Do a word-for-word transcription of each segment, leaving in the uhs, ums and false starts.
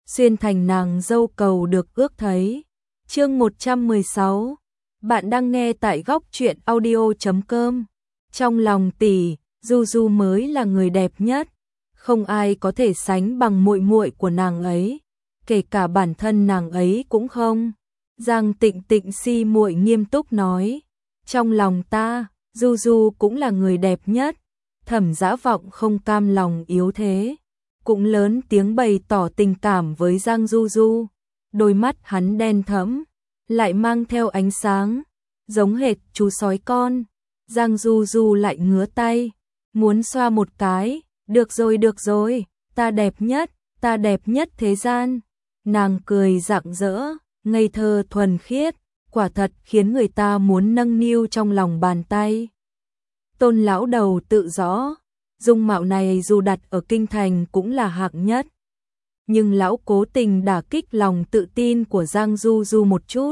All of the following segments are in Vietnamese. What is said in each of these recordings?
xuyên thành nàng dâu cầu được ước thấy. Chương một trăm mười sáu. Bạn đang nghe tại góc truyện audio chấm com. Trong lòng tỷ, Du Du mới là người đẹp nhất, không ai có thể sánh bằng muội muội của nàng ấy, kể cả bản thân nàng ấy cũng không. Giang Tịnh Tịnh si muội nghiêm túc nói, trong lòng ta, Du Du cũng là người đẹp nhất. Thẩm Dã Vọng không cam lòng yếu thế, cũng lớn tiếng bày tỏ tình cảm với Giang Du Du. Đôi mắt hắn đen thẫm, lại mang theo ánh sáng, giống hệt chú sói con. Giang Du Du lại ngứa tay, muốn xoa một cái. Được rồi được rồi, ta đẹp nhất, ta đẹp nhất thế gian. Nàng cười rạng rỡ, ngây thơ thuần khiết, quả thật khiến người ta muốn nâng niu trong lòng bàn tay. Tôn lão đầu tự rõ, dung mạo này dù đặt ở kinh thành cũng là hạng nhất. Nhưng lão cố tình đả kích lòng tự tin của Giang Du Du một chút,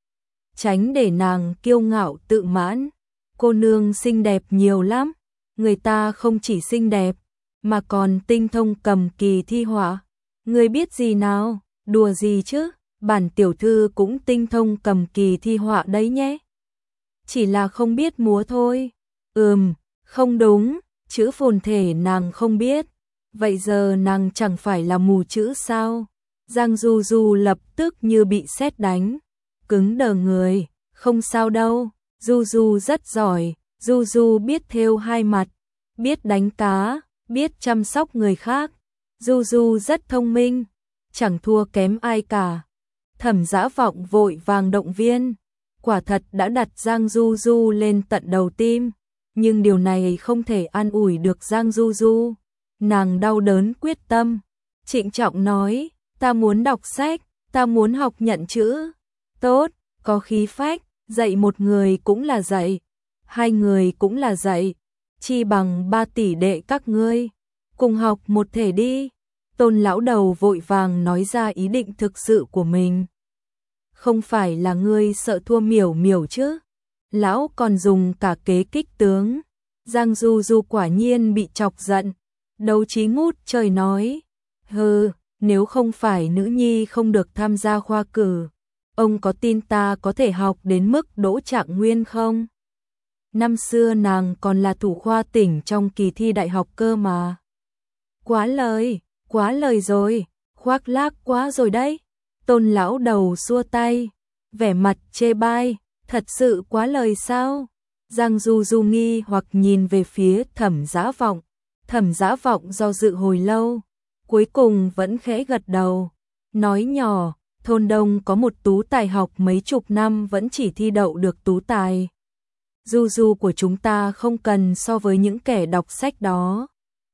tránh để nàng kiêu ngạo tự mãn. Cô nương xinh đẹp nhiều lắm, người ta không chỉ xinh đẹp, mà còn tinh thông cầm kỳ thi họa. Người biết gì nào, đùa gì chứ, bản tiểu thư cũng tinh thông cầm kỳ thi họa đấy nhé. Chỉ là không biết múa thôi. Ừm, không đúng, chữ phồn thể nàng không biết. Vậy giờ nàng chẳng phải là mù chữ sao? Giang Du Du lập tức như bị sét đánh, cứng đờ người. Không sao đâu, Du Du rất giỏi, Du Du biết thêu hai mặt, biết đánh cá, biết chăm sóc người khác. Du Du rất thông minh, chẳng thua kém ai cả. Thẩm Dã Vọng vội vàng động viên, quả thật đã đặt Giang Du Du lên tận đầu tim, nhưng điều này không thể an ủi được Giang Du Du. Nàng đau đớn quyết tâm, trịnh trọng nói, ta muốn đọc sách, ta muốn học nhận chữ. Tốt, có khí phách, dạy một người cũng là dạy, hai người cũng là dạy, chi bằng ba tỷ đệ các ngươi, cùng học một thể đi. Tôn lão đầu vội vàng nói ra ý định thực sự của mình. Không phải là ngươi sợ thua miểu miểu chứ? Lão còn dùng cả kế kích tướng. Giang Du Du quả nhiên bị chọc giận, đấu trí ngút trời nói, hừ, nếu không phải nữ nhi không được tham gia khoa cử, ông có tin ta có thể học đến mức đỗ trạng nguyên không? Năm xưa nàng còn là thủ khoa tỉnh trong kỳ thi đại học cơ mà. Quá lời, quá lời rồi, khoác lác quá rồi đấy. Tôn lão đầu xua tay, vẻ mặt chê bai, thật sự quá lời sao? Giang Du Du nghi hoặc nhìn về phía Thẩm Dã Vọng. Thẩm Dã Vọng do dự hồi lâu, cuối cùng vẫn khẽ gật đầu, nói nhỏ, thôn đông có một tú tài học mấy chục năm vẫn chỉ thi đậu được tú tài. Du Du của chúng ta không cần so với những kẻ đọc sách đó.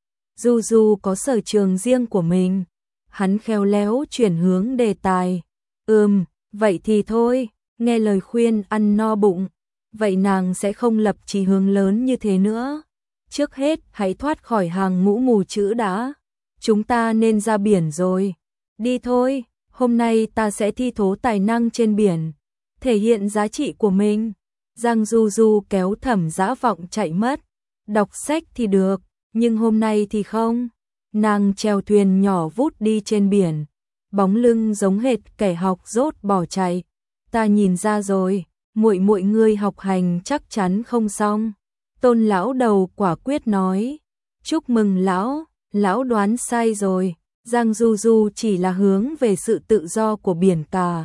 Du Du có sở trường riêng của mình. Hắn khéo léo chuyển hướng đề tài. Ừm, vậy thì thôi, nghe lời khuyên ăn no bụng. Vậy nàng sẽ không lập chí hướng lớn như thế nữa. Trước hết hãy thoát khỏi hàng ngũ mù chữ đã. Chúng ta nên ra biển rồi. Đi thôi, hôm nay ta sẽ thi thố tài năng trên biển, thể hiện giá trị của mình. Giang Du Du kéo Thẩm Dã Vọng chạy mất. Đọc sách thì được, nhưng hôm nay thì không. Nàng chèo thuyền nhỏ vút đi trên biển, bóng lưng giống hệt kẻ học dốt bỏ chạy. Ta nhìn ra rồi, muội muội ngươi học hành chắc chắn không xong. Tôn lão đầu quả quyết nói, chúc mừng lão, lão đoán sai rồi. Giang Du Du chỉ là hướng về sự tự do của biển cả.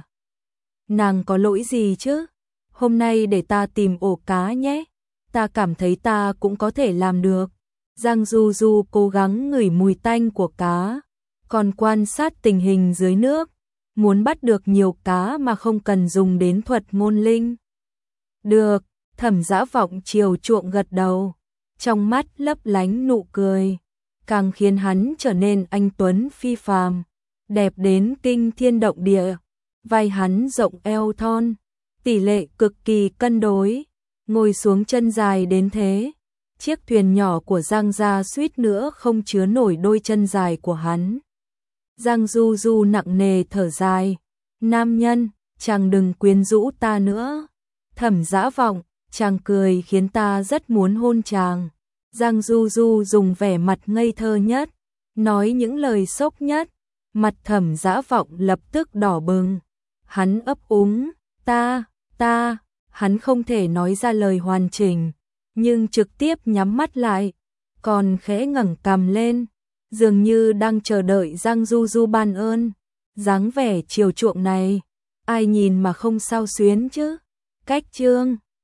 Nàng có lỗi gì chứ? Hôm nay để ta tìm ổ cá nhé. Ta cảm thấy ta cũng có thể làm được. Giang Du Du cố gắng ngửi mùi tanh của cá, còn quan sát tình hình dưới nước, muốn bắt được nhiều cá mà không cần dùng đến thuật ngôn linh. Được, Thẩm Dã Vọng chiều chuộng gật đầu, trong mắt lấp lánh nụ cười, càng khiến hắn trở nên anh tuấn phi phàm, đẹp đến kinh thiên động địa. Vai hắn rộng eo thon, tỷ lệ cực kỳ cân đối, ngồi xuống chân dài đến thế. Chiếc thuyền nhỏ của Giang gia suýt nữa không chứa nổi đôi chân dài của hắn. Giang Du Du nặng nề thở dài, nam nhân, chàng đừng quyến rũ ta nữa. Thẩm Dã Vọng, chàng cười khiến ta rất muốn hôn chàng. Giang Du Du dùng vẻ mặt ngây thơ nhất, nói những lời sốc nhất, Mặt Thẩm Dã Vọng lập tức đỏ bừng. Hắn ấp úng, ta, ta, hắn không thể nói ra lời hoàn chỉnh, nhưng trực tiếp nhắm mắt lại, còn khẽ ngẩng cằm lên, dường như đang chờ đợi Giang Du Du ban ơn. Dáng vẻ chiều chuộng này, ai nhìn mà không sao xuyến chứ. Cách chương